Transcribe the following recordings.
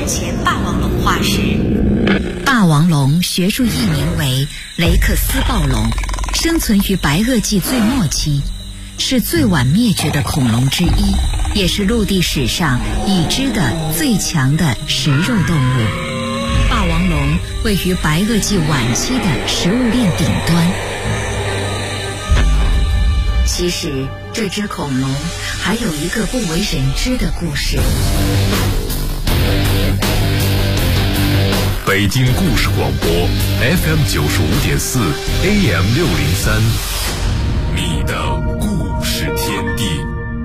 之前霸王龙化石。霸王龙学术译名为雷克斯暴龙，生存于白垩纪最末期，是最晚灭绝的恐龙之一，也是陆地史上已知的最强的食肉动物。霸王龙位于白垩纪晚期的食物链顶端。其实这只恐龙还有一个不为人知的故事。 北京故事广播 FM 95.4 AM 603，你的故事天地。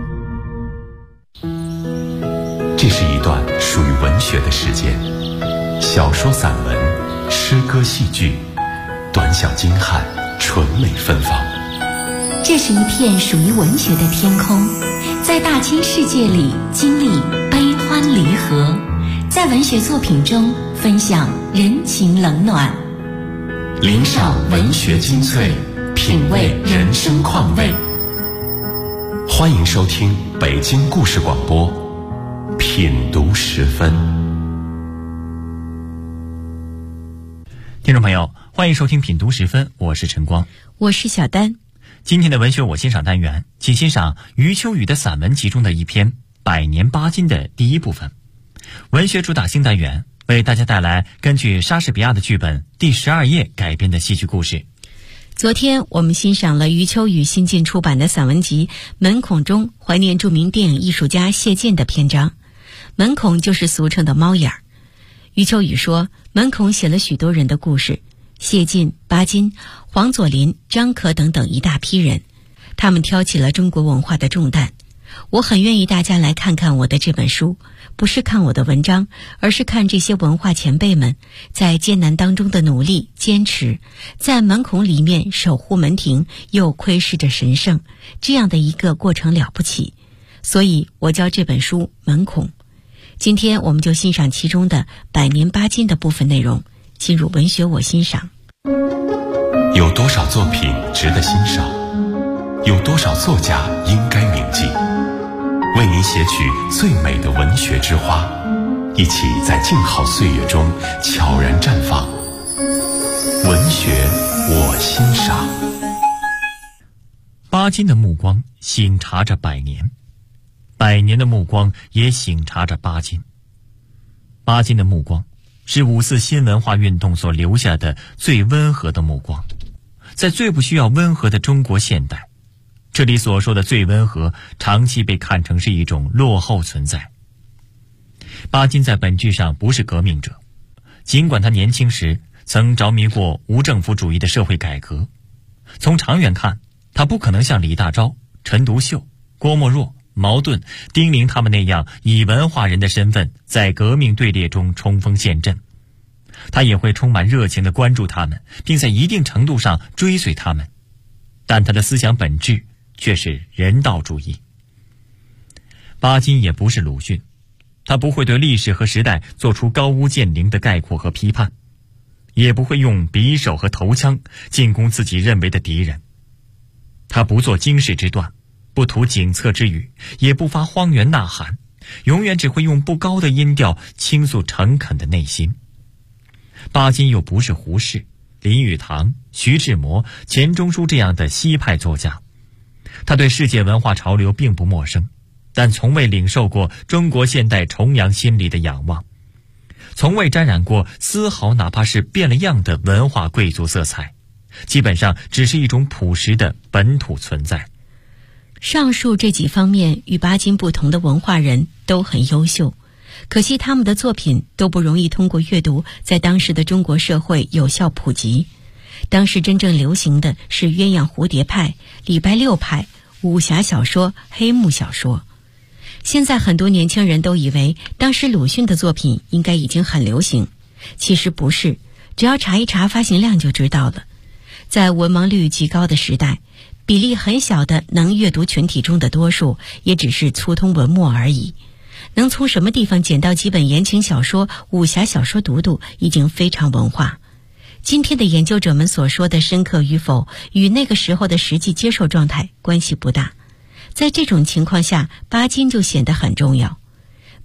这是一段属于文学的时间，小说、散文、诗歌、戏剧，短小精悍，纯美芬芳。 这是一片属于文学的天空，在大千世界里经历悲欢离合，在文学作品中分享人情冷暖， 聆赏文学精粹，品味人生况味。欢迎收听北京故事广播品读时分。 听众朋友，欢迎收听品读时分，我是陈光， 我是小丹。 今天的文学我欣赏单元，请欣赏余秋雨的散文集中的一篇《百年巴金》的第一部分。文学主打新单元为大家带来根据莎士比亚的剧本《第12页》改编的戏剧故事。 昨天我们欣赏了余秋雨新近出版的散文集《门孔》中怀念著名电影艺术家谢晋的篇章。门孔就是俗称的猫眼儿。余秋雨说，门孔写了许多人的故事，谢晋、巴金、黄佐临、张可等等一大批人，他们挑起了中国文化的重担。我很愿意大家来看看我的这本书，不是看我的文章，而是看这些文化前辈们在艰难当中的努力坚持，在门孔里面守护门庭又窥视着神圣，这样的一个过程了不起。所以我叫这本书门孔。今天我们就欣赏其中的百年巴金的部分内容，进入文学我欣赏。 有多少作品值得欣赏？有多少作家应该铭记？为您写取最美的文学之花，一起在静好岁月中悄然绽放。文学我欣赏。 巴金的目光省察着百年，百年的目光也省察着巴金。巴金的目光是五四新文化运动所留下的最温和的目光，在最不需要温和的中国现代，这里所说的最温和，长期被看成是一种落后存在。巴金在本质上不是革命者，尽管他年轻时曾着迷过无政府主义的社会改革，从长远看，他不可能像李大钊、陈独秀、郭沫若、茅盾、丁玲他们那样以文化人的身份在革命队列中冲锋陷阵。他也会充满热情地关注他们，并在一定程度上追随他们，但他的思想本质却是人道主义。巴金也不是鲁迅，他不会对历史和时代做出高屋建瓴的概括和批判，也不会用匕首和头枪进攻自己认为的敌人。他不做经世之断，不图警策之语，也不发荒原呐喊，永远只会用不高的音调倾诉诚恳的内心。巴金又不是胡适、林语堂、徐志摩、钱钟书这样的西派作家，他对世界文化潮流并不陌生，但从未领受过中国现代崇洋心理的仰望，从未沾染过丝毫哪怕是变了样的文化贵族色彩，基本上只是一种朴实的本土存在。 上述这几方面与巴金不同的文化人都很优秀，可惜他们的作品都不容易通过阅读在当时的中国社会有效普及。当时真正流行的是鸳鸯蝴蝶派、礼拜六派、武侠小说、黑幕小说。现在很多年轻人都以为当时鲁迅的作品应该已经很流行，其实不是，只要查一查发行量就知道了。在文盲率极高的时代，比例很小的能阅读群体中的多数也只是粗通文墨而已，能从什么地方捡到几本言情小说、武侠小说读读已经非常文化。今天的研究者们所说的深刻与否，与那个时候的实际接受状态关系不大。在这种情况下，巴金就显得很重要。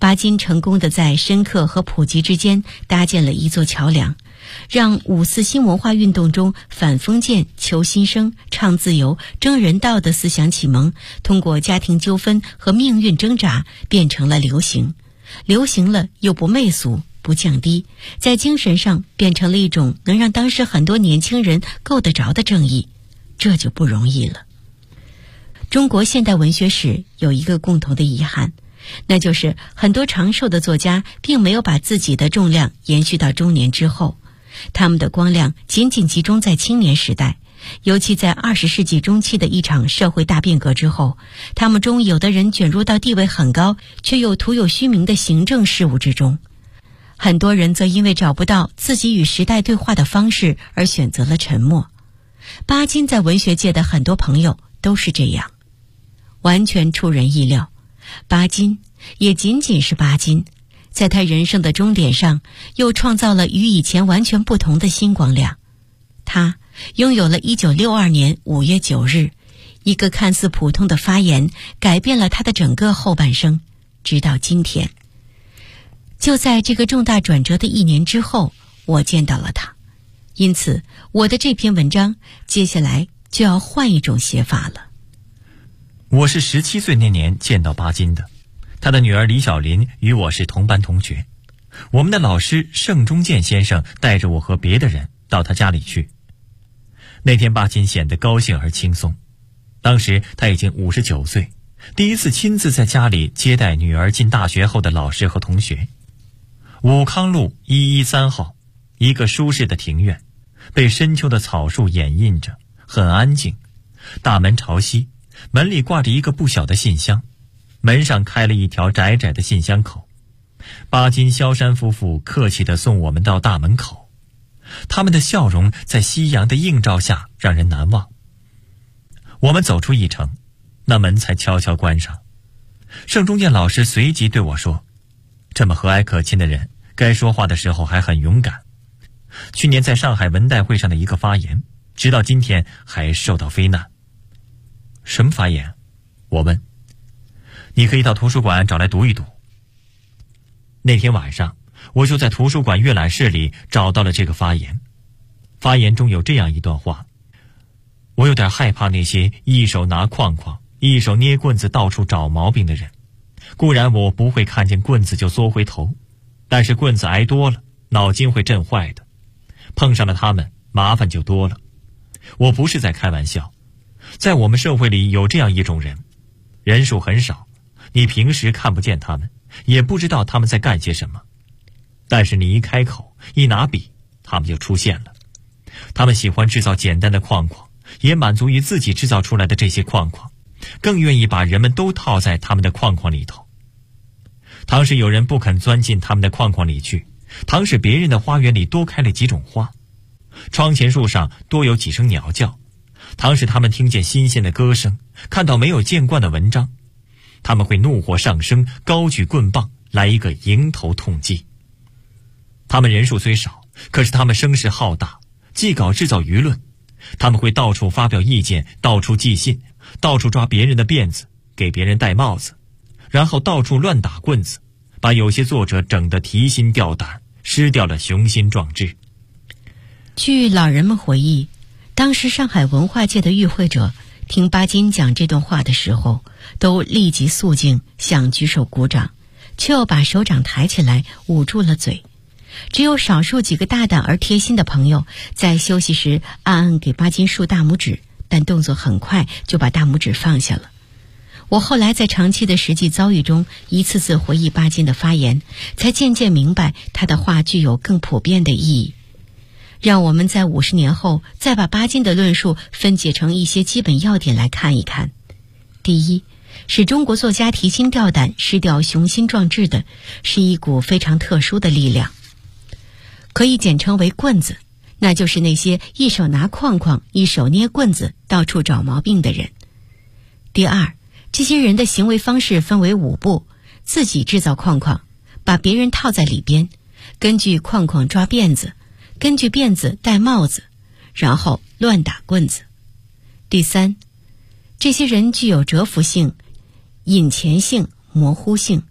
巴金成功地在深刻和普及之间搭建了一座桥梁，让五四新文化运动中反封建、求新生、倡自由、争人道的思想启蒙，通过家庭纠纷和命运挣扎变成了流行。流行了又不媚俗，不降低，在精神上变成了一种能让当时很多年轻人够得着的正义，这就不容易了。中国现代文学史有一个共同的遗憾，那就是很多长寿的作家并没有把自己的重量延续到中年之后，他们的光亮仅仅集中在青年时代，尤其在20世纪中期的一场社会大变革之后，他们中有的人卷入到地位很高却又徒有虚名的行政事务之中，很多人则因为找不到自己与时代对话的方式而选择了沉默。巴金在文学界的很多朋友都是这样。完全出人意料，巴金也仅仅是巴金，在他人生的终点上又创造了与以前完全不同的新光亮。他拥有了1962年5月9日一个看似普通的发言，改变了他的整个后半生，直到今天。就在这个重大转折的1年之后，我见到了他，因此我的这篇文章接下来就要换一种写法了。 我是17岁那年见到巴金的，他的女儿李小林与我是同班同学。我们的老师盛中建先生带着我和别的人到他家里去。那天巴金显得高兴而轻松，当时他已经59岁，第一次亲自在家里接待女儿进大学后的老师和同学。武康路113号，一个舒适的庭院，被深秋的草树掩映着，很安静。大门朝西，门里挂着一个不小的信箱，门上开了一条窄窄的信箱口。巴金、萧山夫妇客气地送我们到大门口，他们的笑容在夕阳的映照下让人难忘。我们走出一程，那门才悄悄关上。盛中建老师随即对我说，这么和蔼可亲的人，该说话的时候还很勇敢。去年在上海文代会上的一个发言，直到今天还受到非难。什么发言？我问。你可以到图书馆找来读一读。那天晚上，我就在图书馆阅览室里找到了这个发言。发言中有这样一段话：我有点害怕那些一手拿框框，一手捏棍子到处找毛病的人。固然我不会看见棍子就缩回头，但是棍子挨多了，脑筋会震坏的。碰上了他们，麻烦就多了。我不是在开玩笑，在我们社会里有这样一种人，人数很少，你平时看不见他们，也不知道他们在干些什么，但是你一开口，一拿笔，他们就出现了。他们喜欢制造简单的框框，也满足于自己制造出来的这些框框，更愿意把人们都套在他们的框框里头。倘使有人不肯钻进他们的框框里去，倘使别人的花园里多开了几种花，窗前树上多有几声鸟叫，倘使他们听见新鲜的歌声，看到没有见惯的文章，他们会怒火上升，高举棍棒来一个迎头痛击。他们人数虽少，可是他们声势浩大，既搞制造舆论，他们会到处发表意见，到处寄信，到处抓别人的辫子，给别人戴帽子，然后到处乱打棍子，把有些作者整得提心吊胆，失掉了雄心壮志。 据老人们回忆，当时上海文化界的与会者听巴金讲这段话的时候，都立即肃静，想举手鼓掌，却又把手掌抬起来捂住了嘴。只有少数几个大胆而贴心的朋友在休息时暗暗给巴金竖大拇指，但动作很快就把大拇指放下了。我后来在长期的实际遭遇中一次次回忆巴金的发言，才渐渐明白他的话具有更普遍的意义。让我们在50年后再把巴金的论述分解成一些基本要点来看一看。第一，使中国作家提心吊胆、失掉雄心壮志的是一股非常特殊的力量，可以简称为棍子，那就是那些一手拿框框，一手捏棍子，到处找毛病的人。第二，这些人的行为方式分为5步：自己制造框框，把别人套在里边，根据框框抓辫子，根据辫子戴帽子，然后乱打棍子。第三，这些人具有蛰伏性、隐潜性、模糊性，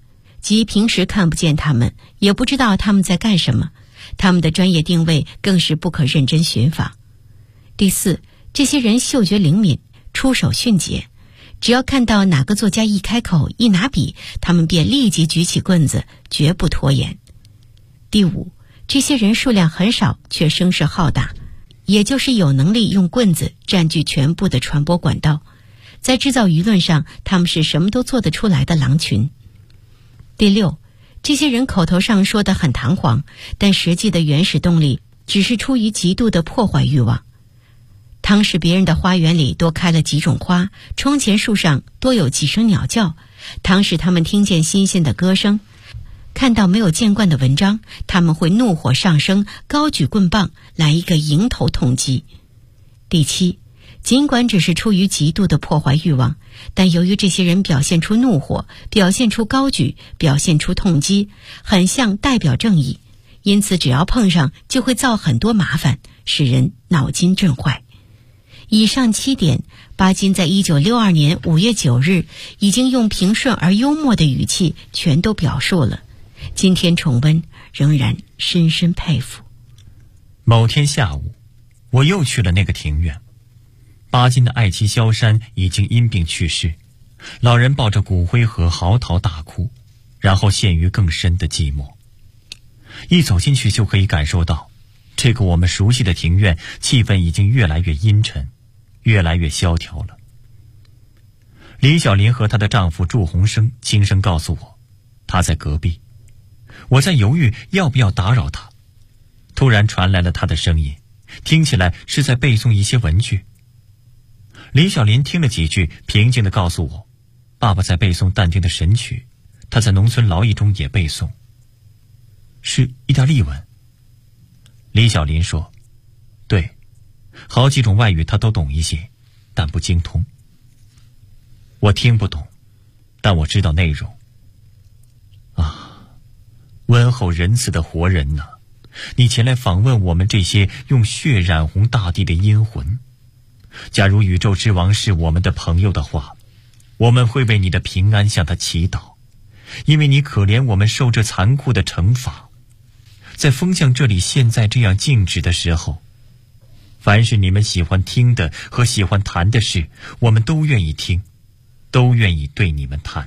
即平时看不见他们，也不知道他们在干什么，他们的专业定位更是不可认真寻访。第四，这些人嗅觉灵敏，出手迅捷，只要看到哪个作家一开口一拿笔，他们便立即举起棍子，绝不拖延。第五，这些人数量很少，却声势浩大，也就是有能力用棍子占据全部的传播管道，在制造舆论上，他们是什么都做得出来的狼群。第六，这些人口头上说得很堂皇，但实际的原始动力只是出于极度的破坏欲望。倘使别人的花园里多开了几种花，窗前树上多有几声鸟叫，倘使他们听见新鲜的歌声，看到没有见惯的文章，他们会怒火上升，高举棍棒来一个迎头痛击。第七，尽管只是出于极度的破坏欲望，但由于这些人表现出怒火，表现出高举，表现出痛击，很像代表正义，因此只要碰上就会造很多麻烦，使人脑筋震坏。以上7点，巴金在1962年5月9日已经用平顺而幽默的语气全都表述了。今天重温，仍然深深佩服。 某天下午，我又去了那个庭院。巴金的爱妻萧珊已经因病去世，老人抱着骨灰盒嚎啕大哭，然后陷于更深的寂寞。一走进去就可以感受到，这个我们熟悉的庭院气氛已经越来越阴沉，越来越萧条了。李小林和她的丈夫祝鸿生轻声告诉我，她在隔壁。我在犹豫要不要打扰她，突然传来了她的声音，听起来是在背诵一些文句。李小林听了几句，平静地告诉我，爸爸在背诵但丁的神曲，他在农村劳役中也背诵，是意大利文。李小林说，对，好几种外语他都懂一些，但不精通。我听不懂，但我知道内容。啊，温厚仁慈的活人呢，你前来访问我们这些用血染红大地的阴魂。假如宇宙之王是我们的朋友的话，我们会为你的平安向他祈祷，因为你可怜我们受这残酷的惩罚。在风向这里现在这样静止的时候，凡是你们喜欢听的和喜欢谈的事，我们都愿意听，都愿意对你们谈。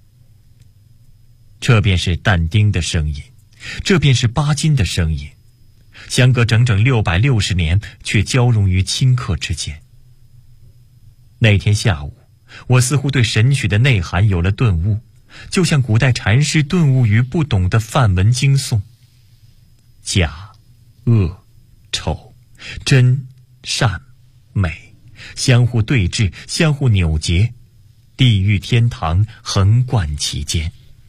这便是但丁的声音，这便是巴金的声音，相隔整整660年，却交融于顷刻之间。那天下午，我似乎对神曲的内涵有了顿悟，就像古代禅师顿悟于不懂的梵文经诵。假、恶、丑、真、善、美，相互对峙，相互扭结，地狱天堂横贯其间。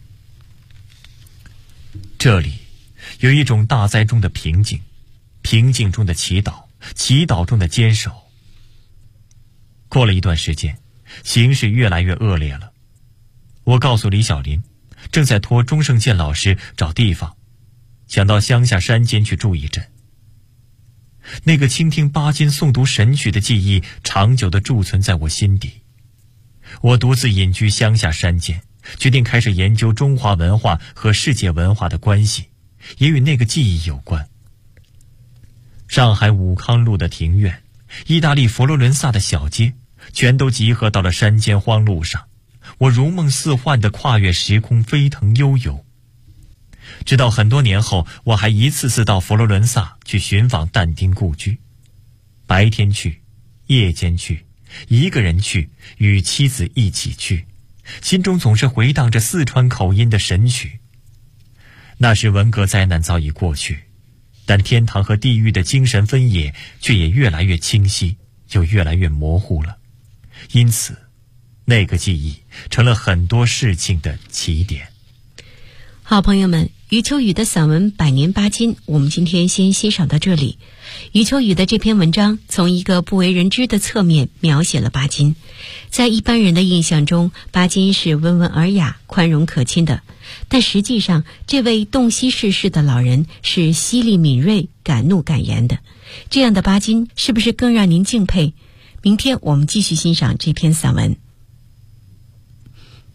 这里有一种大灾中的平静，平静中的祈祷，祈祷中的坚守。过了一段时间，形势越来越恶劣了。我告诉李小林，正在托钟胜健老师找地方，想到乡下山间去住一阵。那个倾听巴金诵读神曲的记忆，长久地贮存在我心底。我独自隐居乡下山间，决定开始研究中华文化和世界文化的关系，也与那个记忆有关。上海武康路的庭院，意大利佛罗伦萨的小街，全都集合到了山间荒路上。我如梦似幻地跨越时空，飞腾悠游。直到很多年后，我还一次次到佛罗伦萨去寻访但丁故居，白天去，夜间去，一个人去，与妻子一起去，心中总是回荡着四川口音的神曲。那时文革灾难早已过去，但天堂和地狱的精神分野却也越来越清晰，就越来越模糊了。因此那个记忆成了很多事情的起点。 好朋友们，余秋雨的散文《百年巴金》，我们今天先欣赏到这里。余秋雨的这篇文章从一个不为人知的侧面描写了巴金。在一般人的印象中，巴金是温文尔雅、宽容可亲的，但实际上这位洞悉世事的老人是犀利敏锐、敢怒敢言的。这样的巴金是不是更让您敬佩？明天我们继续欣赏这篇散文。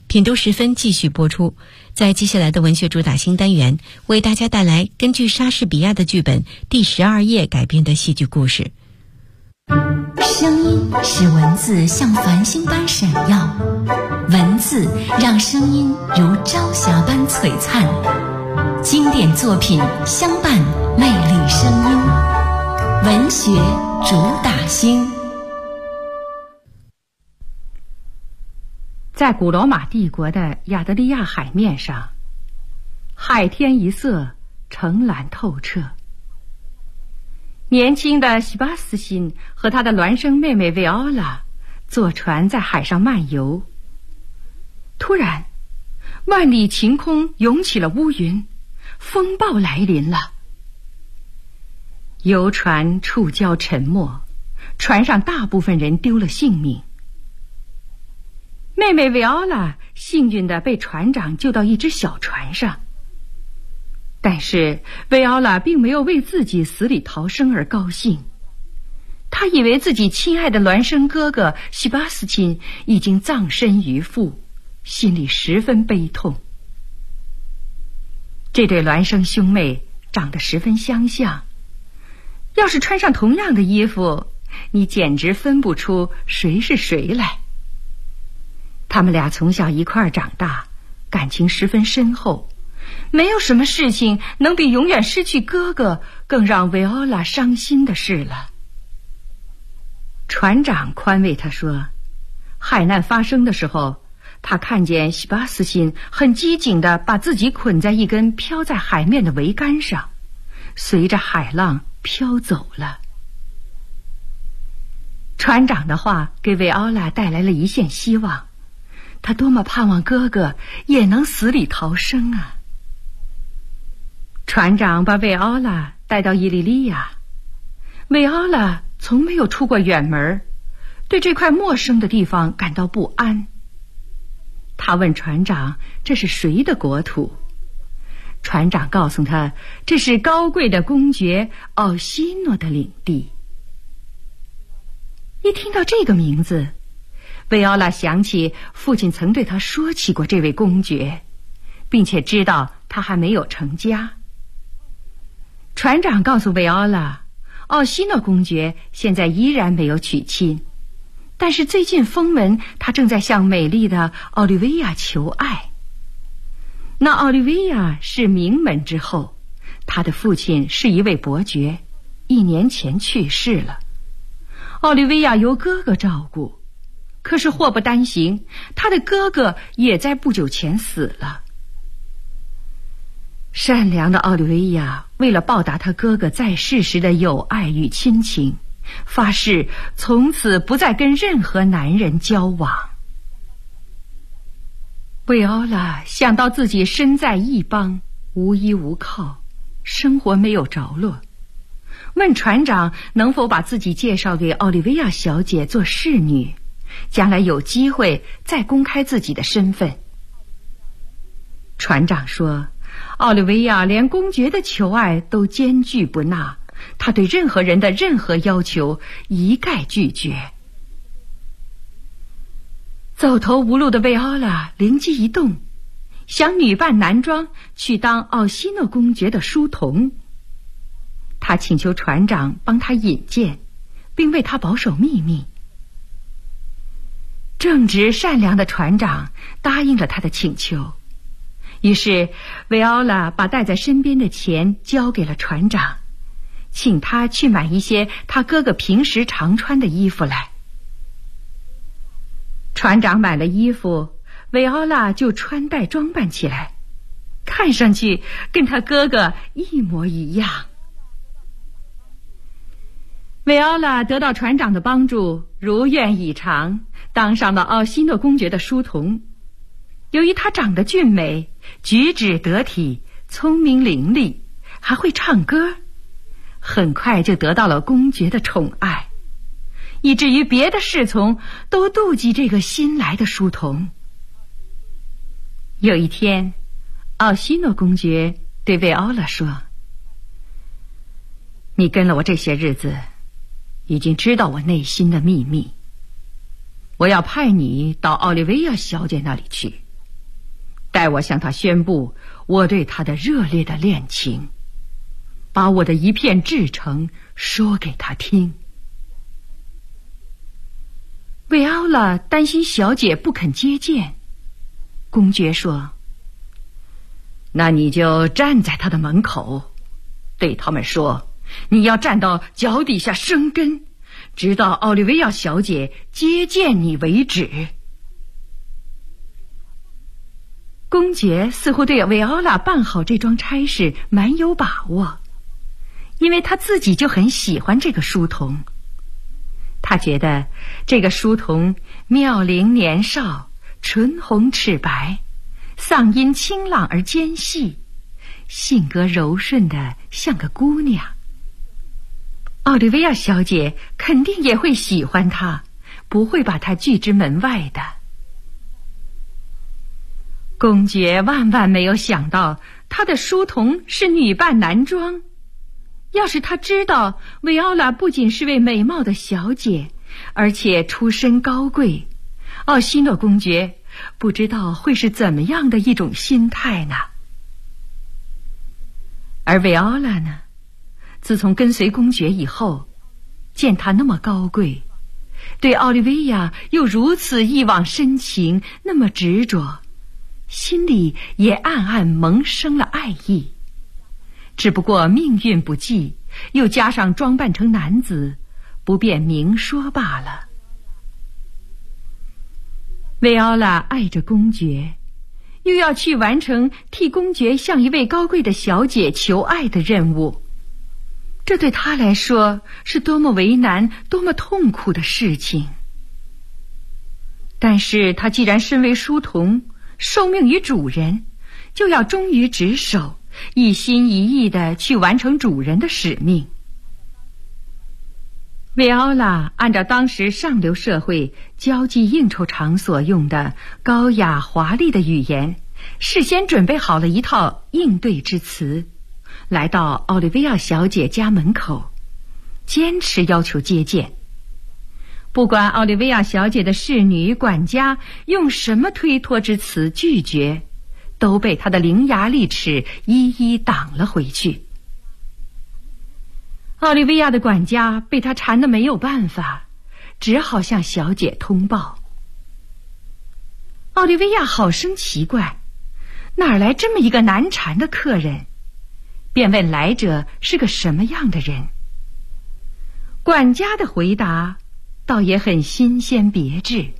品读时分继续播出。在接下来的文学主打新单元，为大家带来根据莎士比亚的剧本《第12夜》改编的戏剧故事。 声音使文字像繁星般闪耀，文字让声音如朝霞般璀璨。经典作品相伴，魅力声音，文学主打星。 在古罗马帝国的亚得里亚海面上，海天一色，澄蓝透彻。年轻的西巴斯辛和他的孪生妹妹维奥拉坐船在海上漫游。突然，万里晴空涌起了乌云，风暴来临了。游船触礁沉没，船上大部分人丢了性命。妹妹维奥拉幸运地被船长救到一只小船上，但是维奥拉并没有为自己死里逃生而高兴。她以为自己亲爱的孪生哥哥西巴斯钦已经葬身鱼腹，心里十分悲痛。这对孪生兄妹长得十分相像，要是穿上同样的衣服，你简直分不出谁是谁来。他们俩从小一块儿长大，感情十分深厚，没有什么事情能比永远失去哥哥更让维奥拉伤心的事了。船长宽慰他说，海难发生的时候，他看见西巴斯辛很机警地把自己捆在一根飘在海面的桅杆上，随着海浪飘走了。船长的话给维奥拉带来了一线希望，他多么盼望哥哥也能死里逃生啊！船长把维奥拉带到伊利利亚，维奥拉从没有出过远门，对这块陌生的地方感到不安。他问船长这是谁的国土，船长告诉他这是高贵的公爵奥西诺的领地。一听到这个名字，维奥拉想起父亲曾对他说起过这位公爵，并且知道他还没有成家。船长告诉维奥拉，奥西诺公爵现在依然没有娶亲，但是最近风闻他正在向美丽的奥利维亚求爱。那奥利维亚是名门之后，他的父亲是一位伯爵，1年前去世了。奥利维亚由哥哥照顾，可是祸不单行，他的哥哥也在不久前死了。善良的奥利维亚为了报答他哥哥在世时的友爱与亲情，发誓从此不再跟任何男人交往。维奥拉想到自己身在异邦，无依无靠，生活没有着落，问船长能否把自己介绍给奥利维亚小姐做侍女，将来有机会再公开自己的身份。船长说，奥利维亚连公爵的求爱都坚拒不纳，他对任何人的任何要求一概拒绝。走投无路的维奥拉灵机一动，想女扮男装去当奥西诺公爵的书童。他请求船长帮他引荐，并为他保守秘密。正直善良的船长答应了他的请求，于是维奥拉把带在身边的钱交给了船长，请他去买一些他哥哥平时常穿的衣服来。船长买了衣服，维奥拉就穿戴装扮起来，看上去跟他哥哥一模一样。维奥拉得到船长的帮助，如愿以偿，当上了奥西诺公爵的书童。由于她长得俊美，举止得体，聪明伶俐，还会唱歌，很快就得到了公爵的宠爱，以至于别的侍从都妒忌这个新来的书童。有一天，奥西诺公爵对维奥拉说，你跟了我这些日子，已经知道我内心的秘密，我要派你到奥利维亚小姐那里去， 待我向他宣布我对他的热烈的恋情，把我的一片至诚说给他听。维奥拉担心小姐不肯接见，公爵说：那你就站在他的门口，对他们说，你要站到脚底下生根，直到奥利维亚小姐接见你为止。公爵似乎对维奥拉办好这桩差事蛮有把握，因为他自己就很喜欢这个书童。他觉得这个书童妙龄年少，唇红齿白，嗓音清朗而尖细，性格柔顺的像个姑娘。奥利维亚小姐肯定也会喜欢他，不会把他拒之门外的。公爵万万没有想到他的书童是女扮男装。要是他知道维奥拉不仅是位美貌的小姐，而且出身高贵，奥西诺公爵不知道会是怎么样的一种心态呢？而维奥拉呢，自从跟随公爵以后，见他那么高贵，对奥利维亚又如此一往深情，那么执着，心里也暗暗萌生了爱意。只不过命运不济，又加上装扮成男子，不便明说罢了。维奥拉爱着公爵，又要去完成替公爵向一位高贵的小姐求爱的任务，这对他来说是多么为难，多么痛苦的事情。但是他既然身为书童，受命于主人，就要忠于职守，一心一意地去完成主人的使命。维奥拉按照当时上流社会交际应酬场所用的高雅华丽的语言，事先准备好了一套应对之词，来到奥利维亚小姐家门口，坚持要求接见。不管奥利维亚小姐的侍女管家用什么推脱之词拒绝，都被他的伶牙俐齿一一挡了回去。奥利维亚的管家被他缠得没有办法，只好向小姐通报。奥利维亚好生奇怪，哪来这么一个难缠的客人，便问来者是个什么样的人。管家的回答倒也很新鲜别致，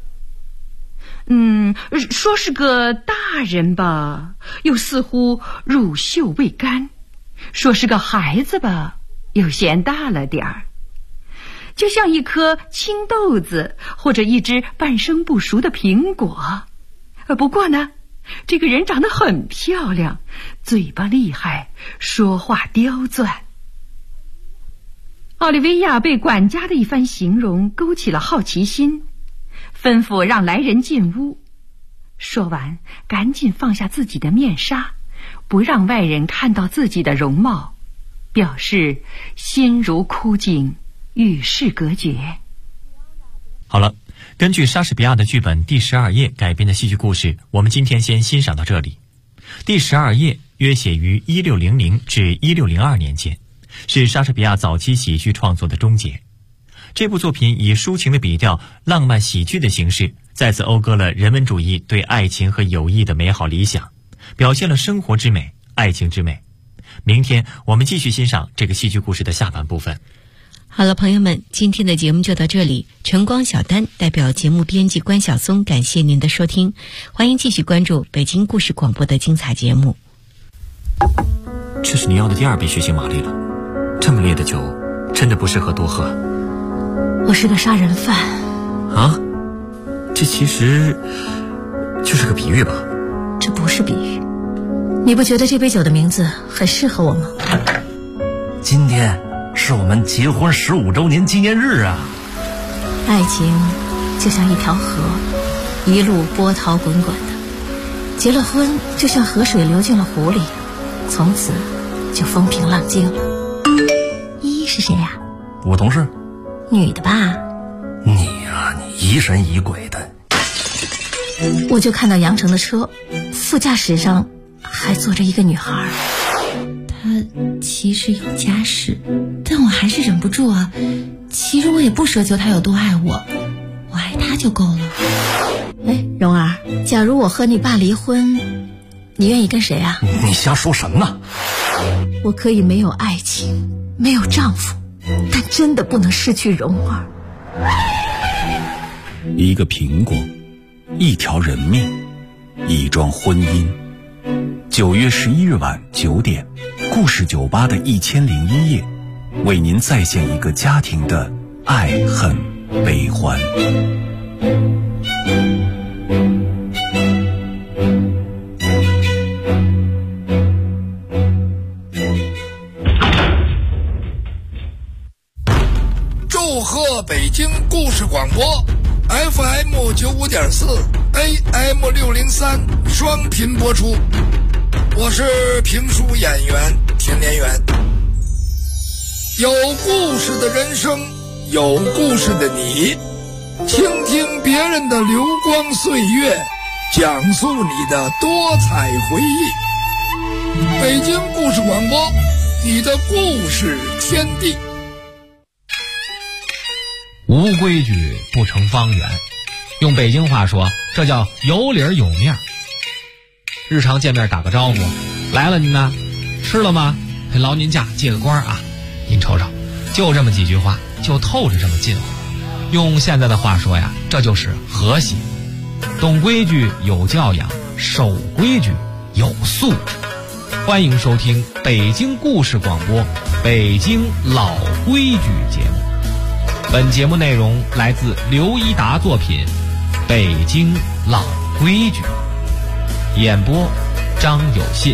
说是个大人吧，又似乎乳臭未干；说是个孩子吧，又嫌大了点儿，就像一颗青豆子或者一只半生不熟的苹果。不过呢，这个人长得很漂亮，嘴巴厉害，说话刁钻。奥利维亚被管家的一番形容勾起了好奇心，吩咐让来人进屋。说完，赶紧放下自己的面纱，不让外人看到自己的容貌，表示心如枯井，与世隔绝。 好了，根据莎士比亚的剧本第12页改编的戏剧故事，我们今天先欣赏到这里。第12页约写于1600至1602年间，是莎士比亚早期喜剧创作的终结。这部作品以抒情的笔调、浪漫喜剧的形式，再次讴歌了人文主义对爱情和友谊的美好理想，表现了生活之美、爱情之美。明天我们继续欣赏这个戏剧故事的下半部分。 好了，朋友们，今天的节目就到这里。晨光小丹代表节目编辑关晓松，感谢您的收听，欢迎继续关注北京故事广播的精彩节目。 这是你要的第2杯血腥玛丽了，这么烈的酒真的不适合多喝。 我是个杀人犯啊？这其实就是个比喻吧？ 这不是比喻，你不觉得这杯酒的名字很适合我吗？ 今天是我们结婚15周年纪念日啊！ 爱情就像一条河，一路波涛滚滚的，结了婚就像河水流进了湖里，从此就风平浪静了。依依是谁呀？ 我同事。 女的吧？ 你呀，你疑神疑鬼的。 我就看到杨成的车副驾驶上还坐着一个女孩。 他其实有家室，但我还是忍不住啊。其实我也不奢求他有多爱我，我爱他就够了。 哎，蓉儿，假如我和你爸离婚，你愿意跟谁啊？ 你瞎说什么呢？ 我可以没有爱情，没有丈夫，但真的不能失去蓉儿。 一个苹果，一条人命，一桩婚姻。9月11日晚9点，故事酒吧的1001夜，为您再现一个家庭的爱恨悲欢。 祝贺北京故事广播 FM 95.4 AM 603双频播出。我是评书演员田连元。有故事的人生，有故事的你，倾听别人的流光岁月，讲述你的多彩回忆。北京故事广播，你的故事天地。 无规矩不成方圆，用北京话说，这叫有理有面。日常见面打个招呼，来了您呢，吃了吗？劳您驾，借个光啊！您瞅瞅，就这么几句话，就透着这么近乎。用现在的话说呀，这就是和谐。懂规矩有教养，守规矩有素质。欢迎收听北京故事广播北京老规矩节目。本节目内容来自刘一达作品《北京老规矩》，演播张有信。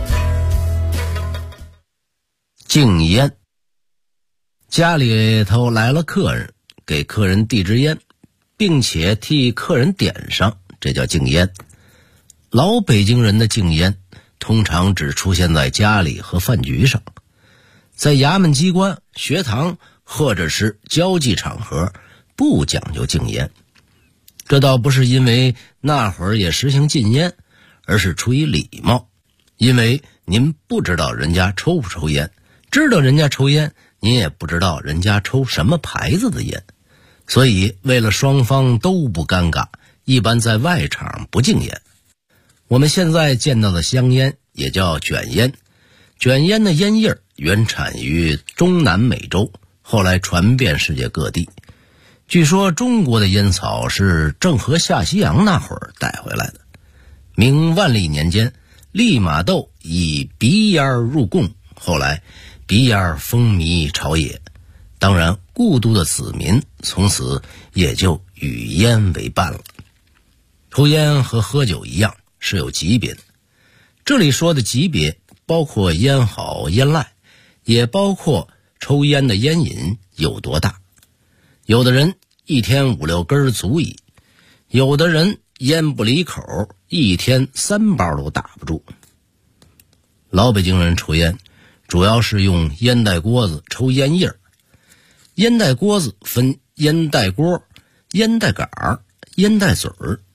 敬烟。家里头来了客人，给客人递支烟，并且替客人点上，这叫敬烟。老北京人的敬烟通常只出现在家里和饭局上，在衙门机关、学堂或者是交际场合不讲究禁烟。这倒不是因为那会儿也实行禁烟，而是出于礼貌。因为您不知道人家抽不抽烟，知道人家抽烟，您也不知道人家抽什么牌子的烟，所以为了双方都不尴尬，一般在外场不禁烟。我们现在见到的香烟也叫卷烟，卷烟的烟叶原产于中南美洲，后来传遍世界各地。据说中国的烟草是郑和下西洋那会儿带回来的。明万历年间，利玛窦以鼻烟入贡，后来鼻烟风靡朝野，当然故都的子民从此也就与烟为伴了。抽烟和喝酒一样是有级别的，这里说的级别包括烟好烟赖，也包括抽烟的烟瘾有多大。有的人一天5-6根足矣，有的人烟不离口，一天3包都打不住。老北京人抽烟主要是用烟袋锅子抽烟叶。烟袋锅子分烟袋锅、烟袋杆、烟袋嘴儿。